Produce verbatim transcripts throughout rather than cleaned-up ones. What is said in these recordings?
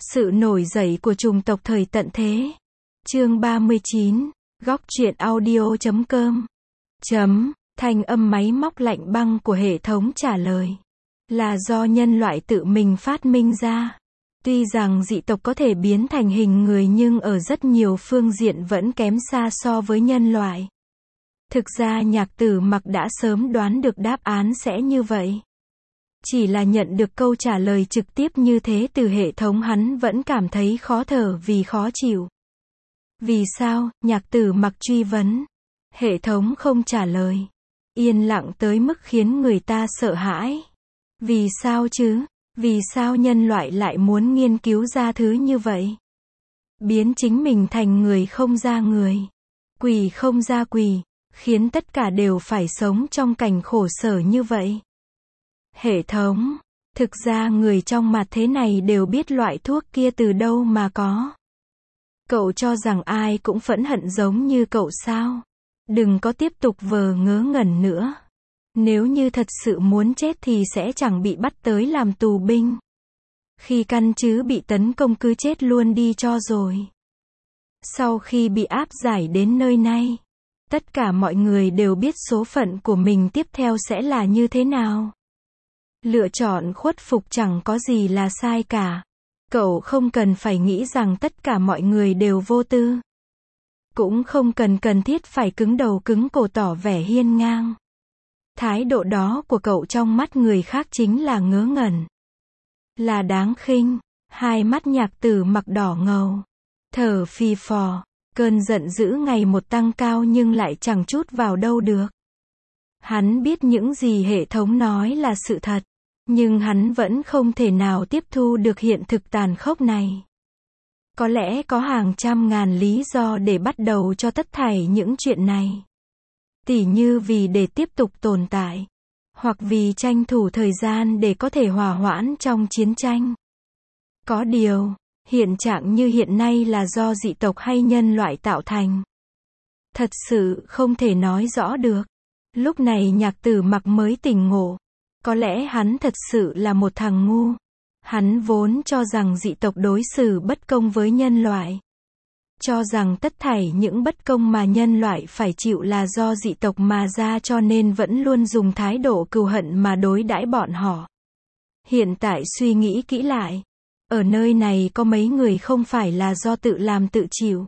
Sự nổi dậy của chủng tộc thời tận thế. Chương ba mươi chín, góc truyện audio chấm com. Chấm, thanh âm máy móc lạnh băng của hệ thống trả lời. Là do nhân loại tự mình phát minh ra. Tuy rằng dị tộc có thể biến thành hình người nhưng ở rất nhiều phương diện vẫn kém xa so với nhân loại. Thực ra Nhạc Tử Mặc đã sớm đoán được đáp án sẽ như vậy. Chỉ là nhận được câu trả lời trực tiếp như thế từ hệ thống hắn vẫn cảm thấy khó thở vì khó chịu. Vì sao? Nhạc Tử Mặc truy vấn. Hệ thống không trả lời. Yên lặng tới mức khiến người ta sợ hãi. Vì sao chứ? Vì sao nhân loại lại muốn nghiên cứu ra thứ như vậy? Biến chính mình thành người không ra người. Quỷ không ra quỷ. Khiến tất cả đều phải sống trong cảnh khổ sở như vậy. Hệ thống. Thực ra người trong mặt thế này đều biết loại thuốc kia từ đâu mà có. Cậu cho rằng ai cũng phẫn hận giống như cậu sao? Đừng có tiếp tục vờ ngớ ngẩn nữa. Nếu như thật sự muốn chết thì sẽ chẳng bị bắt tới làm tù binh. Khi căn chứ bị tấn công cứ chết luôn đi cho rồi. Sau khi bị áp giải đến nơi này, tất cả mọi người đều biết số phận của mình tiếp theo sẽ là như thế nào. Lựa chọn khuất phục chẳng có gì là sai cả. Cậu không cần phải nghĩ rằng tất cả mọi người đều vô tư. Cũng không cần cần thiết phải cứng đầu cứng cổ tỏ vẻ hiên ngang. Thái độ đó của cậu trong mắt người khác chính là ngớ ngẩn. Là đáng khinh. Hai mắt Nhạc Tử Mặc đỏ ngầu. Thở phì phò. Cơn giận dữ ngày một tăng cao nhưng lại chẳng chút vào đâu được. Hắn biết những gì hệ thống nói là sự thật. Nhưng hắn vẫn không thể nào tiếp thu được hiện thực tàn khốc này. Có lẽ có hàng trăm ngàn lý do để bắt đầu cho tất thảy những chuyện này. Tỉ như vì để tiếp tục tồn tại. Hoặc vì tranh thủ thời gian để có thể hòa hoãn trong chiến tranh. Có điều, hiện trạng như hiện nay là do dị tộc hay nhân loại tạo thành. Thật sự không thể nói rõ được. Lúc này Nhạc Tử Mặc mới tỉnh ngộ. Có lẽ hắn thật sự là một thằng ngu. Hắn vốn cho rằng dị tộc đối xử bất công với nhân loại. Cho rằng tất thảy những bất công mà nhân loại phải chịu là do dị tộc mà ra cho nên vẫn luôn dùng thái độ cừu hận mà đối đãi bọn họ. Hiện tại suy nghĩ kỹ lại. Ở nơi này có mấy người không phải là do tự làm tự chịu.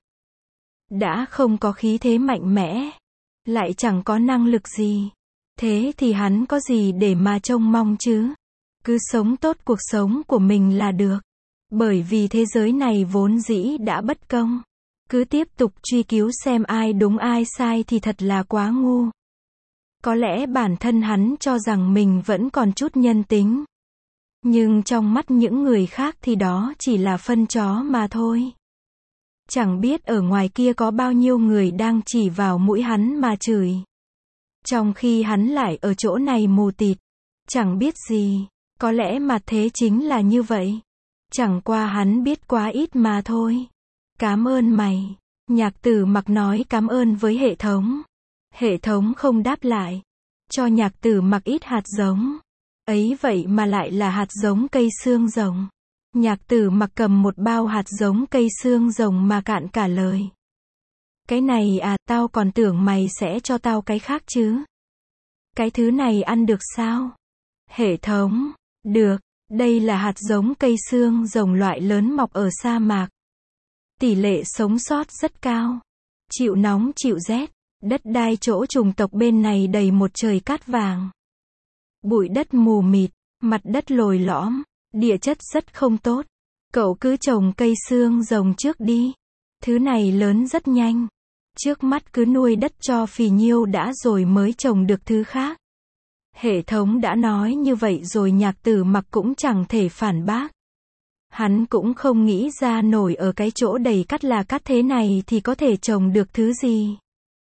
Đã không có khí thế mạnh mẽ. Lại chẳng có năng lực gì. Thế thì hắn có gì để mà trông mong chứ? Cứ sống tốt cuộc sống của mình là được. Bởi vì thế giới này vốn dĩ đã bất công. Cứ tiếp tục truy cứu xem ai đúng ai sai thì thật là quá ngu. Có lẽ bản thân hắn cho rằng mình vẫn còn chút nhân tính. Nhưng trong mắt những người khác thì đó chỉ là phân chó mà thôi. Chẳng biết ở ngoài kia có bao nhiêu người đang chỉ vào mũi hắn mà chửi. Trong khi hắn lại ở chỗ này mù tịt. Chẳng biết gì. Có lẽ mặt thế chính là như vậy. Chẳng qua hắn biết quá ít mà thôi. Cảm ơn mày. Nhạc Tử Mặc nói cảm ơn với hệ thống. Hệ thống không đáp lại. Cho Nhạc Tử Mặc ít hạt giống. Ấy vậy mà lại là hạt giống cây xương rồng. Nhạc Tử Mặc cầm một bao hạt giống cây xương rồng mà cạn cả lời. Cái này à, tao còn tưởng mày sẽ cho tao cái khác chứ. Cái thứ này ăn được sao? Hệ thống. Được. Đây là hạt giống cây xương rồng loại lớn mọc ở sa mạc. Tỷ lệ sống sót rất cao. Chịu nóng chịu rét. Đất đai chỗ chủng tộc bên này đầy một trời cát vàng. Bụi đất mù mịt. Mặt đất lồi lõm. Địa chất rất không tốt. Cậu cứ trồng cây xương rồng trước đi. Thứ này lớn rất nhanh. Trước mắt cứ nuôi đất cho phì nhiêu đã rồi mới trồng được thứ khác. Hệ thống đã nói như vậy rồi Nhạc Tử Mặc cũng chẳng thể phản bác. Hắn cũng không nghĩ ra nổi ở cái chỗ đầy cát là cát thế này thì có thể trồng được thứ gì.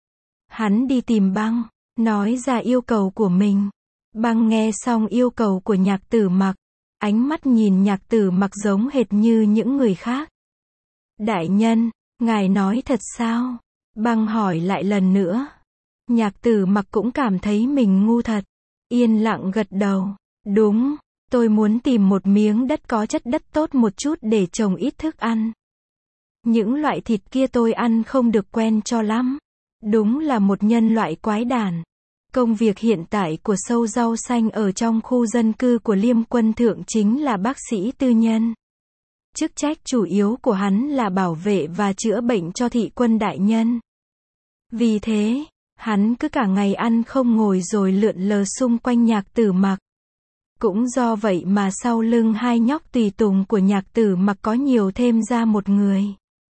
Hắn đi tìm Băng, nói ra yêu cầu của mình. Băng nghe xong yêu cầu của Nhạc Tử Mặc. Ánh mắt nhìn Nhạc Tử Mặc giống hệt như những người khác. Đại nhân, ngài nói thật sao? Băng hỏi lại lần nữa. Nhạc Tử Mặc cũng cảm thấy mình ngu thật. Yên lặng gật đầu. Đúng, Tôi muốn tìm một miếng đất có chất đất tốt một chút để trồng ít thức ăn. Những loại thịt kia tôi ăn không được quen cho lắm. Đúng là một nhân loại quái đản. Công việc hiện tại của Sâu Rau Xanh ở trong khu dân cư của Liêm Quân Thượng chính là bác sĩ tư nhân. Chức trách chủ yếu của hắn là bảo vệ và chữa bệnh cho thị quân đại nhân. Vì thế, hắn cứ cả ngày ăn không ngồi rồi lượn lờ xung quanh Nhạc Tử Mặc. Cũng do vậy mà sau lưng hai nhóc tùy tùng của Nhạc Tử Mặc có nhiều thêm ra một người.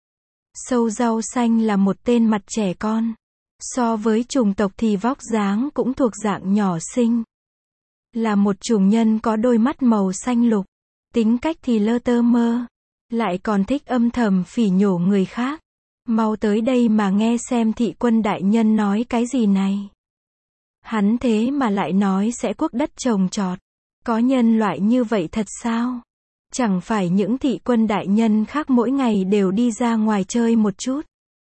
Sâu Rau Xanh là một tên mặt trẻ con. So với chủng tộc thì vóc dáng cũng thuộc dạng nhỏ xinh. Là một chủng nhân có đôi mắt màu xanh lục. Tính cách thì lơ tơ mơ. Lại còn thích âm thầm phỉ nhổ người khác. Mau tới đây mà nghe xem thị quân đại nhân nói cái gì này. Hắn thế mà lại nói sẽ cuốc đất trồng trọt. Có nhân loại như vậy thật sao? Chẳng phải những thị quân đại nhân khác mỗi ngày đều đi ra ngoài chơi một chút.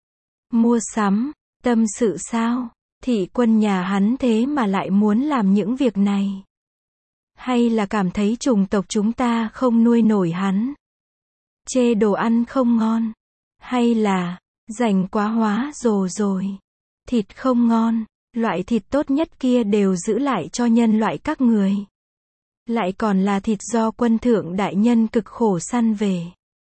Mua sắm, tâm sự sao? Thị quân nhà hắn thế mà lại muốn làm những việc này. Hay là cảm thấy chủng tộc chúng ta không nuôi nổi hắn? Chê đồ ăn không ngon? Hay là, rảnh quá hóa rồ rồi? Thịt không ngon, loại thịt tốt nhất kia đều giữ lại cho nhân loại các người. Lại còn là thịt do quân thượng đại nhân cực khổ săn về.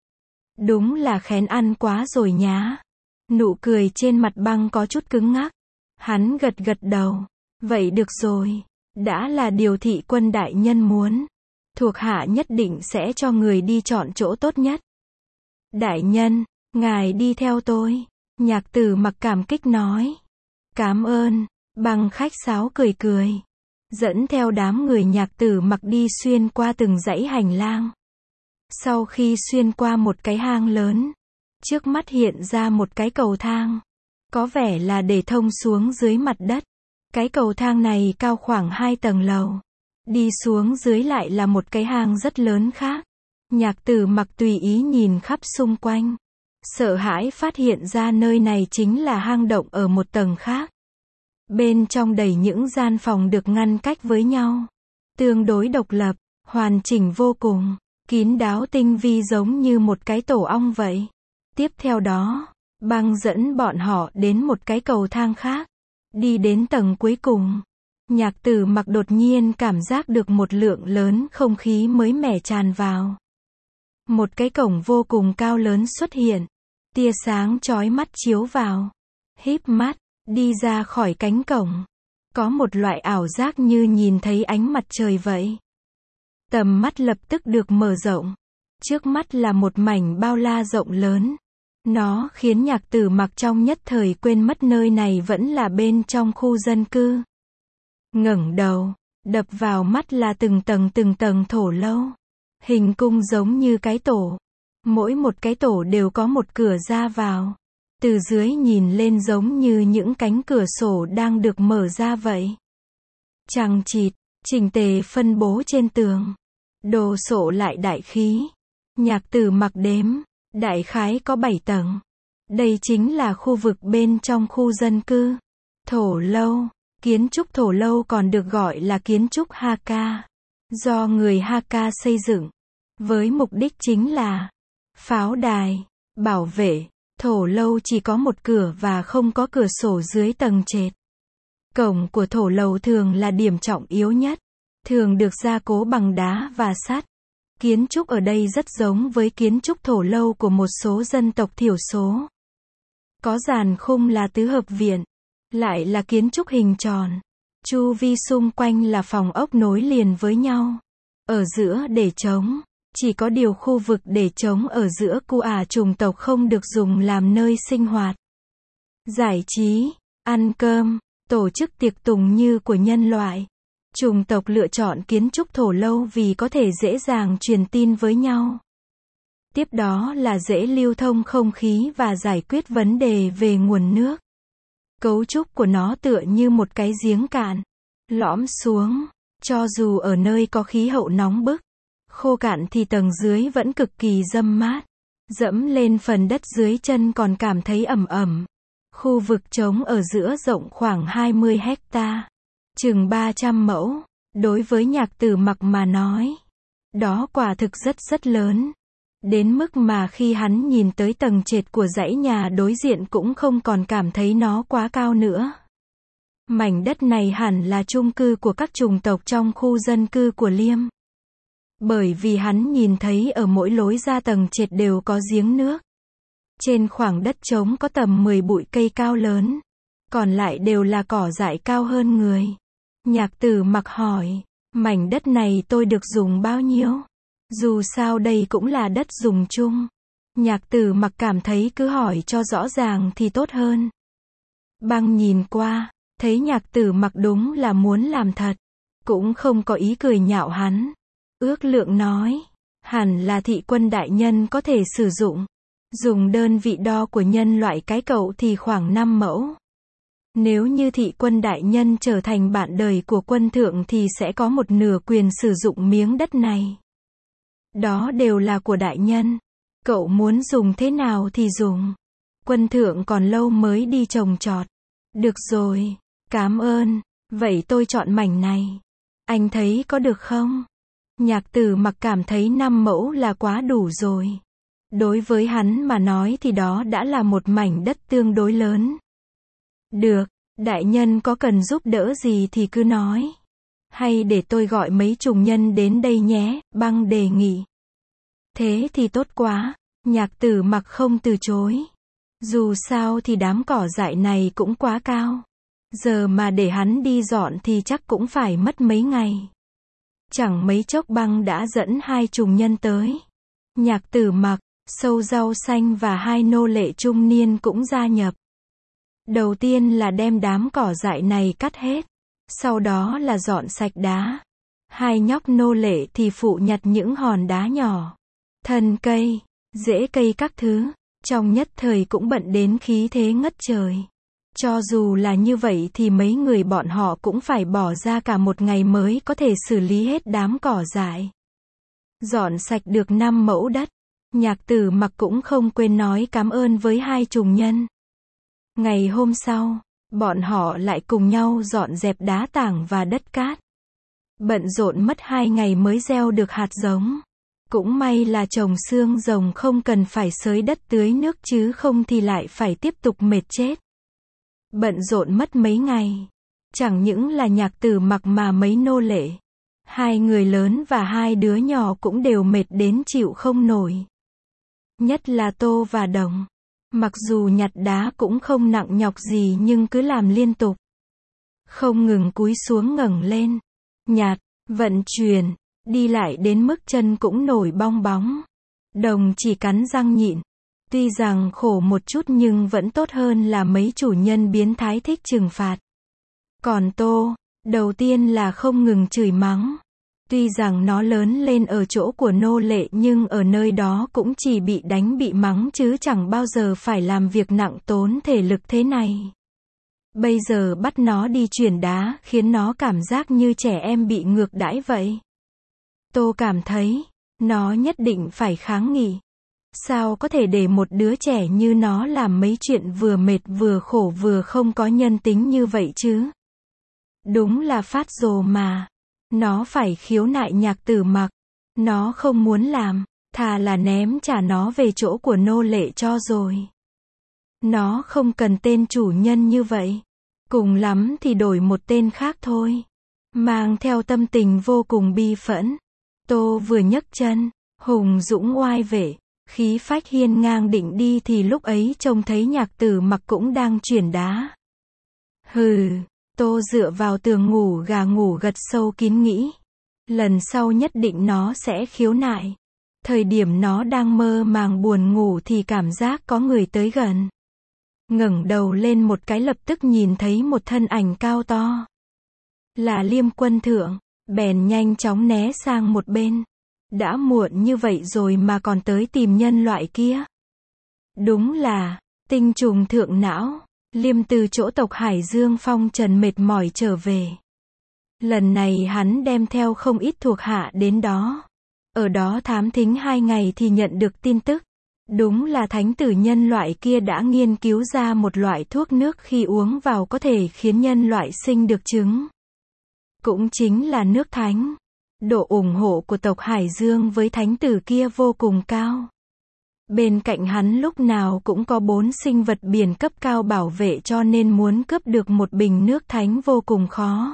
Đúng là kén ăn quá rồi nhá. Nụ cười trên mặt Băng có chút cứng ngắc. Hắn gật gật đầu. Vậy được rồi. Đã là điều thị quân đại nhân muốn. Thuộc hạ nhất định sẽ cho người đi chọn chỗ tốt nhất. Đại nhân, ngài đi theo tôi. Nhạc Tử Mặc cảm kích nói. Cảm ơn. Băng khách sáo cười cười. Dẫn theo đám người Nhạc Tử Mặc đi xuyên qua từng dãy hành lang. Sau khi xuyên qua một cái hang lớn, trước mắt hiện ra một cái cầu thang. Có vẻ là để thông xuống dưới mặt đất. Cái cầu thang này cao khoảng hai tầng lầu. Đi xuống dưới lại là một cái hang rất lớn khác. Nhạc Tử Mặc tùy ý nhìn khắp xung quanh. Sợ hãi phát hiện ra nơi này chính là hang động ở một tầng khác. Bên trong đầy những gian phòng được ngăn cách với nhau. Tương đối độc lập, hoàn chỉnh vô cùng, kín đáo tinh vi giống như một cái tổ ong vậy. Tiếp theo đó, Băng dẫn bọn họ đến một cái cầu thang khác. Đi đến tầng cuối cùng. Nhạc Tử Mặc đột nhiên cảm giác được một lượng lớn không khí mới mẻ tràn vào. Một cái cổng vô cùng cao lớn xuất hiện. Tia sáng chói mắt chiếu vào. Híp mắt, đi ra khỏi cánh cổng. Có một loại ảo giác như nhìn thấy ánh mặt trời vậy. Tầm mắt lập tức được mở rộng. Trước mắt là một mảnh bao la rộng lớn. Nó khiến Nhạc Tử Mặc trong nhất thời quên mất nơi này vẫn là bên trong khu dân cư. Ngẩng đầu, đập vào mắt là từng tầng từng tầng thổ lâu. Hình cung giống như cái tổ. Mỗi một cái tổ đều có một cửa ra vào. Từ dưới nhìn lên giống như những cánh cửa sổ đang được mở ra vậy. Chằng chịt, chỉnh tề phân bố trên tường. Đồ sộ lại đại khí. Nhạc Tử Mặc đếm, đại khái có bảy tầng. Đây chính là khu vực bên trong khu dân cư. Thổ lâu, kiến trúc thổ lâu còn được gọi là kiến trúc Hakka. Do người Hakka xây dựng. Với mục đích chính là pháo đài, bảo vệ. Thổ lâu chỉ có một cửa và không có cửa sổ dưới tầng trệt. Cổng của thổ lầu thường là điểm trọng yếu nhất. Thường được gia cố bằng đá và sắt. Kiến trúc ở đây rất giống với kiến trúc thổ lâu của một số dân tộc thiểu số. Có giàn khung là tứ hợp viện. Lại là kiến trúc hình tròn. Chu vi xung quanh là phòng ốc nối liền với nhau. Ở giữa để trống. Chỉ có điều khu vực để trống ở giữa cu ả chủng tộc không được dùng làm nơi sinh hoạt. Giải trí, ăn cơm, tổ chức tiệc tùng như của nhân loại. Chủng tộc lựa chọn kiến trúc thổ lâu vì có thể dễ dàng truyền tin với nhau. Tiếp đó là dễ lưu thông không khí và giải quyết vấn đề về nguồn nước. Cấu trúc của nó tựa như một cái giếng cạn, lõm xuống, cho dù ở nơi có khí hậu nóng bức. Khô cạn thì tầng dưới vẫn cực kỳ râm mát. Dẫm lên phần đất dưới chân còn cảm thấy ẩm ẩm. Khu vực trống ở giữa rộng khoảng hai mươi héc ta. Chừng ba trăm mẫu. Đối với Nhạc Tử Mặc mà nói, Đó quả thực rất rất lớn. Đến mức mà khi hắn nhìn tới tầng trệt của dãy nhà đối diện cũng không còn cảm thấy nó quá cao nữa. Mảnh đất này hẳn là chung cư của các chủng tộc trong khu dân cư của Liêm. Bởi vì hắn nhìn thấy ở mỗi lối ra tầng trệt đều có giếng nước. Trên khoảng đất trống có tầm mười bụi cây cao lớn. Còn lại đều là cỏ dại cao hơn người. Nhạc Tử Mặc hỏi, mảnh đất này tôi được dùng bao nhiêu? Dù sao đây cũng là đất dùng chung. Nhạc Tử Mặc cảm thấy cứ hỏi cho rõ ràng thì tốt hơn. Băng nhìn qua, thấy Nhạc Tử Mặc đúng là muốn làm thật. Cũng không có ý cười nhạo hắn. Ước lượng nói, hẳn là thị quân đại nhân có thể sử dụng. Dùng đơn vị đo của nhân loại cái cậu thì khoảng năm mẫu. Nếu như thị quân đại nhân trở thành bạn đời của quân thượng thì sẽ có một nửa quyền sử dụng miếng đất này. Đó đều là của đại nhân. Cậu muốn dùng thế nào thì dùng. Quân thượng còn lâu mới đi trồng trọt. Được rồi, cảm ơn. Vậy tôi chọn mảnh này. Anh thấy có được không? Nhạc Tử Mặc cảm thấy năm mẫu là quá đủ rồi. Đối với hắn mà nói thì đó đã là một mảnh đất tương đối lớn. Được, đại nhân có cần giúp đỡ gì thì cứ nói. Hay để tôi gọi mấy trùng nhân đến đây nhé, Băng đề nghị. Thế thì tốt quá, Nhạc Tử Mặc không từ chối. Dù sao thì đám cỏ dại này cũng quá cao. Giờ mà để hắn đi dọn thì chắc cũng phải mất mấy ngày. Chẳng mấy chốc Băng đã dẫn hai trùng nhân tới. Nhạc Tử Mặc, Sâu Rau Xanh và hai nô lệ trung niên cũng gia nhập. Đầu tiên là đem đám cỏ dại này cắt hết. Sau đó là dọn sạch đá. Hai nhóc nô lệ thì phụ nhặt những hòn đá nhỏ, thân cây, rễ cây các thứ. Trong nhất thời cũng bận đến khí thế ngất trời. Cho dù là như vậy thì mấy người bọn họ cũng phải bỏ ra cả một ngày mới có thể xử lý hết đám cỏ dại. Dọn sạch được năm mẫu đất. Nhạc Tử Mặc cũng không quên nói cảm ơn với hai trùng nhân. Ngày hôm sau, bọn họ lại cùng nhau dọn dẹp đá tảng và đất cát. Bận rộn mất hai ngày mới gieo được hạt giống. Cũng may là trồng xương rồng không cần phải xới đất tưới nước chứ không thì lại phải tiếp tục mệt chết. Bận rộn mất mấy ngày. Chẳng những là Nhạc Tử Mặc mà mấy nô lệ. Hai người lớn và hai đứa nhỏ cũng đều mệt đến chịu không nổi. Nhất là Tô và Đồng. Mặc dù nhặt đá cũng không nặng nhọc gì nhưng cứ làm liên tục. Không ngừng cúi xuống ngẩng lên. Nhặt, vận chuyển, đi lại đến mức chân cũng nổi bong bóng. Đồng chỉ cắn răng nhịn. Tuy rằng khổ một chút nhưng vẫn tốt hơn là mấy chủ nhân biến thái thích trừng phạt. Còn Tô, đầu tiên là không ngừng chửi mắng. Tuy rằng nó lớn lên ở chỗ của nô lệ nhưng ở nơi đó cũng chỉ bị đánh bị mắng chứ chẳng bao giờ phải làm việc nặng tốn thể lực thế này. Bây giờ bắt nó đi chuyển đá khiến nó cảm giác như trẻ em bị ngược đãi vậy. Tô cảm thấy, nó nhất định phải kháng nghị. Sao có thể để một đứa trẻ như nó làm mấy chuyện vừa mệt vừa khổ vừa không có nhân tính như vậy chứ? Đúng là phát rồ mà. Nó phải khiếu nại Nhạc Tử Mặc. Nó không muốn làm, thà là ném trả nó về chỗ của nô lệ cho rồi. Nó không cần tên chủ nhân như vậy. Cùng lắm thì đổi một tên khác thôi. Mang theo tâm tình vô cùng bi phẫn. Tô vừa nhấc chân, hùng dũng oai vệ, khí phách hiên ngang định đi thì lúc ấy trông thấy Nhạc Tử Mặc cũng đang chuyển đá. Hừ, Tô dựa vào tường ngủ gà ngủ gật sâu kín nghĩ. Lần sau nhất định nó sẽ khiếu nại. Thời điểm nó đang mơ màng buồn ngủ thì cảm giác có người tới gần. Ngẩng đầu lên một cái lập tức nhìn thấy một thân ảnh cao to. Là Liêm Quân Thượng, bèn nhanh chóng né sang một bên. Đã muộn như vậy rồi mà còn tới tìm nhân loại kia. Đúng là, tinh trùng thượng não. Liêm từ chỗ tộc Hải Dương phong trần mệt mỏi trở về. Lần này hắn đem theo không ít thuộc hạ đến đó. Ở đó thám thính hai ngày thì nhận được tin tức. Đúng là thánh tử nhân loại kia đã nghiên cứu ra một loại thuốc nước khi uống vào có thể khiến nhân loại sinh được trứng. Cũng chính là nước thánh. Độ ủng hộ của tộc Hải Dương với thánh tử kia vô cùng cao. Bên cạnh hắn lúc nào cũng có bốn sinh vật biển cấp cao bảo vệ cho nên muốn cướp được một bình nước thánh vô cùng khó.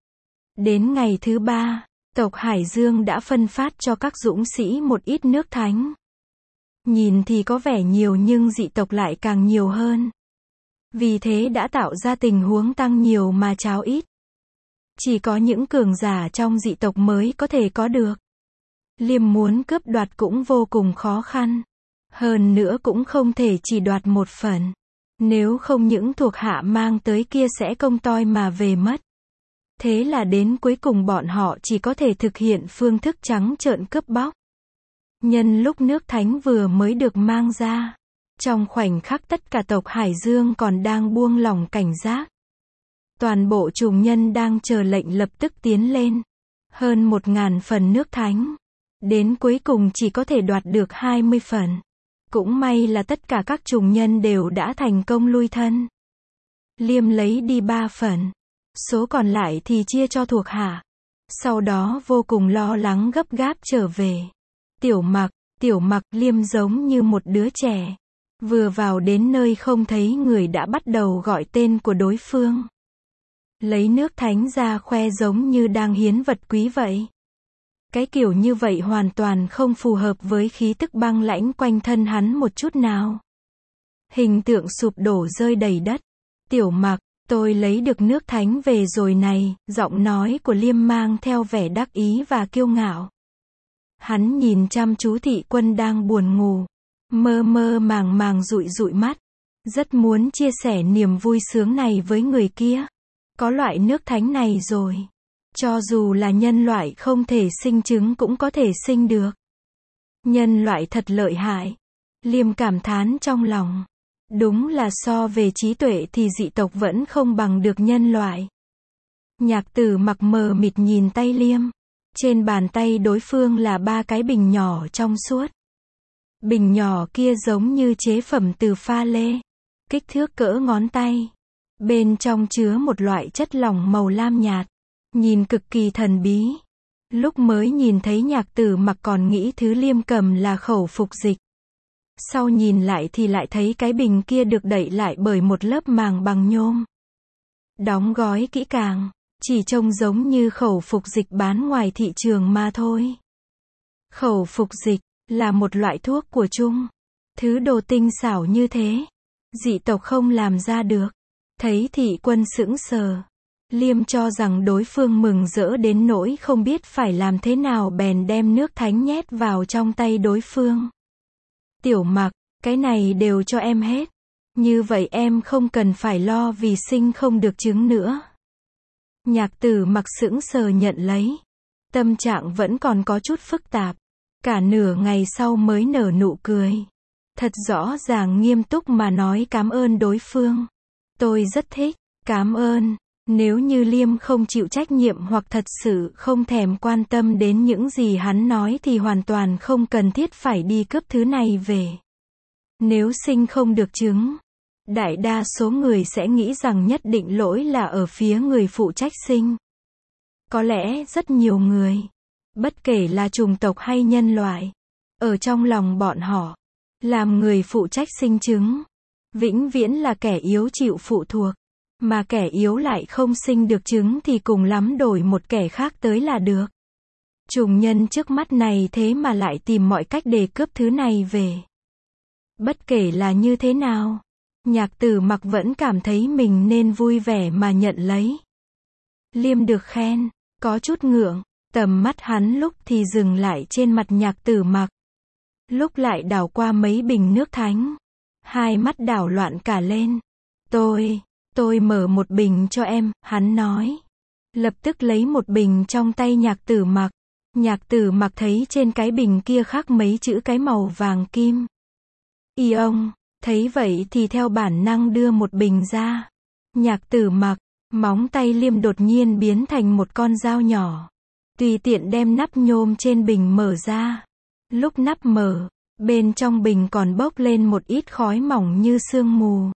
Đến ngày thứ ba, tộc Hải Dương đã phân phát cho các dũng sĩ một ít nước thánh. Nhìn thì có vẻ nhiều nhưng dị tộc lại càng nhiều hơn. Vì thế đã tạo ra tình huống tăng nhiều mà cháo ít. Chỉ có những cường giả trong dị tộc mới có thể có được. Liêm muốn cướp đoạt cũng vô cùng khó khăn. Hơn nữa cũng không thể chỉ đoạt một phần. Nếu không những thuộc hạ mang tới kia sẽ công toi mà về mất. Thế là đến cuối cùng bọn họ chỉ có thể thực hiện phương thức trắng trợn cướp bóc. Nhân lúc nước thánh vừa mới được mang ra. Trong khoảnh khắc tất cả tộc Hải Dương còn đang buông lỏng cảnh giác. Toàn bộ trùng nhân đang chờ lệnh lập tức tiến lên. Hơn một ngàn phần nước thánh. Đến cuối cùng chỉ có thể đoạt được hai mươi phần. Cũng may là tất cả các trùng nhân đều đã thành công lui thân. Liêm lấy đi ba phần. Số còn lại thì chia cho thuộc hạ. Sau đó vô cùng lo lắng gấp gáp trở về. Tiểu Mặc, Tiểu Mặc, Liêm giống như một đứa trẻ. Vừa vào đến nơi không thấy người đã bắt đầu gọi tên của đối phương. Lấy nước thánh ra khoe giống như đang hiến vật quý vậy. Cái kiểu như vậy hoàn toàn không phù hợp với khí tức băng lãnh quanh thân hắn một chút nào. Hình tượng sụp đổ rơi đầy đất. Tiểu Mặc, tôi lấy được nước thánh về rồi này, giọng nói của Liêm mang theo vẻ đắc ý và kiêu ngạo. Hắn nhìn chăm chú thị quân đang buồn ngủ. Mơ mơ màng màng dụi dụi mắt. Rất muốn chia sẻ niềm vui sướng này với người kia. Có loại nước thánh này rồi. Cho dù là nhân loại không thể sinh trứng cũng có thể sinh được. Nhân loại thật lợi hại. Liêm cảm thán trong lòng. Đúng là so về trí tuệ thì dị tộc vẫn không bằng được nhân loại. Nhạc Tử Mặc mờ mịt nhìn tay Liêm. Trên bàn tay đối phương là ba cái bình nhỏ trong suốt. Bình nhỏ kia giống như chế phẩm từ pha lê. Kích thước cỡ ngón tay. Bên trong chứa một loại chất lỏng màu lam nhạt. Nhìn cực kỳ thần bí. Lúc mới nhìn thấy Nhạc Tử Mặc còn nghĩ thứ Liêm cầm là khẩu phục dịch. Sau nhìn lại thì lại thấy cái bình kia được đậy lại bởi một lớp màng bằng nhôm. Đóng gói kỹ càng. Chỉ trông giống như khẩu phục dịch bán ngoài thị trường mà thôi. Khẩu phục dịch là một loại thuốc của Trung. Thứ đồ tinh xảo như thế. Dị tộc không làm ra được. Thấy thị quân sững sờ. Liêm cho rằng đối phương mừng rỡ đến nỗi không biết phải làm thế nào bèn đem nước thánh nhét vào trong tay đối phương. Tiểu Mặc, cái này đều cho em hết. Như vậy em không cần phải lo vì sinh không được trứng nữa. Nhạc Tử Mặc sững sờ nhận lấy. Tâm trạng vẫn còn có chút phức tạp. Cả nửa ngày sau mới nở nụ cười. Thật rõ ràng nghiêm túc mà nói cảm ơn đối phương. Tôi rất thích, cảm ơn. Nếu như Liêm không chịu trách nhiệm hoặc thật sự không thèm quan tâm đến những gì hắn nói thì hoàn toàn không cần thiết phải đi cướp thứ này về. Nếu sinh không được trứng, đại đa số người sẽ nghĩ rằng nhất định lỗi là ở phía người phụ trách sinh. Có lẽ rất nhiều người, bất kể là chủng tộc hay nhân loại, ở trong lòng bọn họ, làm người phụ trách sinh trứng, vĩnh viễn là kẻ yếu chịu phụ thuộc. Mà kẻ yếu lại không sinh được trứng thì cùng lắm đổi một kẻ khác tới là được. Trùng nhân trước mắt này thế mà lại tìm mọi cách để cướp thứ này về. Bất kể là như thế nào, Nhạc Tử Mặc vẫn cảm thấy mình nên vui vẻ mà nhận lấy. Liêm được khen, có chút ngượng, tầm mắt hắn lúc thì dừng lại trên mặt Nhạc Tử Mặc. Lúc lại đảo qua mấy bình nước thánh. Hai mắt đảo loạn cả lên. Tôi... Tôi mở một bình cho em, hắn nói. Lập tức lấy một bình trong tay Nhạc Tử Mặc. Nhạc Tử Mặc thấy trên cái bình kia khắc mấy chữ cái màu vàng kim. Y ông, thấy vậy thì theo bản năng đưa một bình ra. Nhạc Tử Mặc, móng tay Liêm đột nhiên biến thành một con dao nhỏ. Tùy tiện đem nắp nhôm trên bình mở ra. Lúc nắp mở, bên trong bình còn bốc lên một ít khói mỏng như sương mù.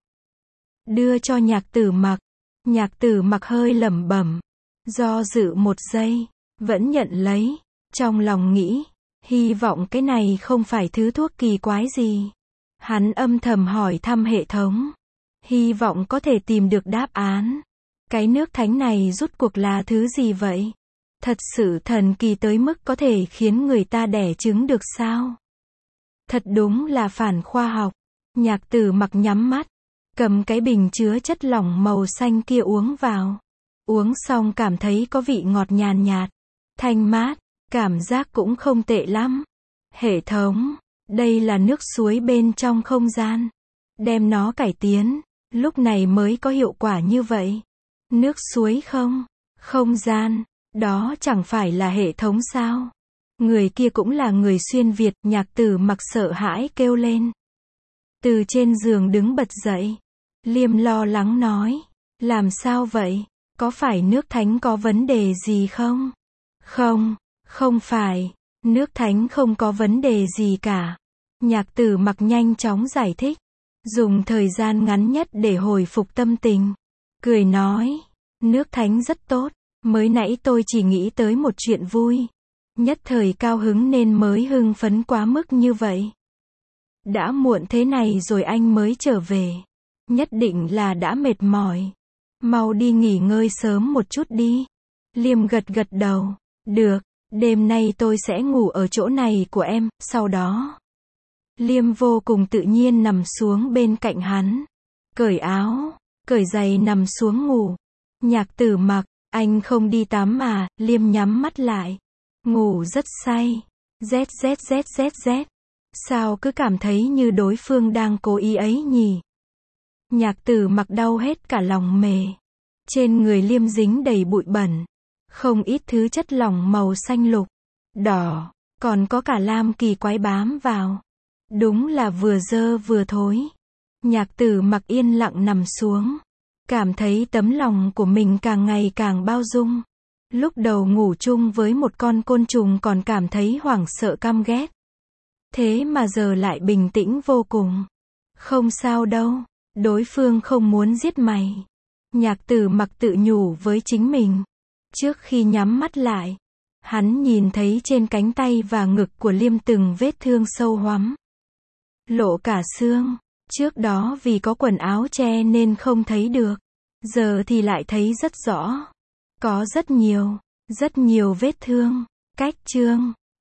Đưa cho Nhạc Tử Mặc. Nhạc Tử Mặc hơi lẩm bẩm. Do dự một giây. vẫn nhận lấy. Trong lòng nghĩ, hy vọng cái này không phải thứ thuốc kỳ quái gì. Hắn âm thầm hỏi thăm hệ thống. Hy vọng có thể tìm được đáp án. Cái nước thánh này rút cuộc là thứ gì vậy? Thật sự thần kỳ tới mức có thể khiến người ta đẻ trứng được sao? Thật đúng là phản khoa học. Nhạc Tử Mặc nhắm mắt, cầm cái bình chứa chất lỏng màu xanh kia uống vào. Uống xong cảm thấy có vị ngọt nhàn nhạt, thanh mát, cảm giác cũng không tệ lắm. Hệ thống, đây là nước suối bên trong không gian. Đem nó cải tiến, lúc này mới có hiệu quả như vậy. Nước suối không, không gian, đó chẳng phải là hệ thống sao? Người kia cũng là người xuyên Việt, Nhạc Tử Mặc sợ hãi kêu lên. Từ trên giường đứng bật dậy. Liêm lo lắng nói, làm sao vậy? Có phải nước thánh có vấn đề gì không? Không, không phải, nước thánh không có vấn đề gì cả. Nhạc Tử Mặc nhanh chóng giải thích, dùng thời gian ngắn nhất để hồi phục tâm tình. Cười nói, nước thánh rất tốt, mới nãy tôi chỉ nghĩ tới một chuyện vui. Nhất thời cao hứng nên mới hưng phấn quá mức như vậy. Đã muộn thế này rồi anh mới trở về. Nhất định là đã mệt mỏi. Mau đi nghỉ ngơi sớm một chút đi. Liêm gật gật đầu. Được, đêm nay tôi sẽ ngủ ở chỗ này của em, sau đó. Liêm vô cùng tự nhiên nằm xuống bên cạnh hắn. Cởi áo, cởi giày nằm xuống ngủ. Nhạc Tử Mặc, anh không đi tắm à? Liêm nhắm mắt lại. Ngủ rất say. Z Z Z Z Z. Sao cứ cảm thấy như đối phương đang cố ý ấy nhỉ? Nhạc Tử Mặc đau hết cả lòng mề. Trên người Liêm dính đầy bụi bẩn. Không ít thứ chất lỏng màu xanh lục, đỏ, còn có cả lam kỳ quái bám vào. Đúng là vừa dơ vừa thối. Nhạc Tử Mặc yên lặng nằm xuống. Cảm thấy tấm lòng của mình càng ngày càng bao dung. Lúc đầu ngủ chung với một con côn trùng còn cảm thấy hoảng sợ căm ghét. Thế mà giờ lại bình tĩnh vô cùng. Không sao đâu, đối phương không muốn giết mày. Nhạc Tử Mặc tự nhủ với chính mình. Trước khi nhắm mắt lại, hắn nhìn thấy trên cánh tay và ngực của Liêm từng vết thương sâu hoắm. Lộ cả xương. Trước đó vì có quần áo che nên không thấy được. Giờ thì lại thấy rất rõ. Có rất nhiều, rất nhiều vết thương. Cách chương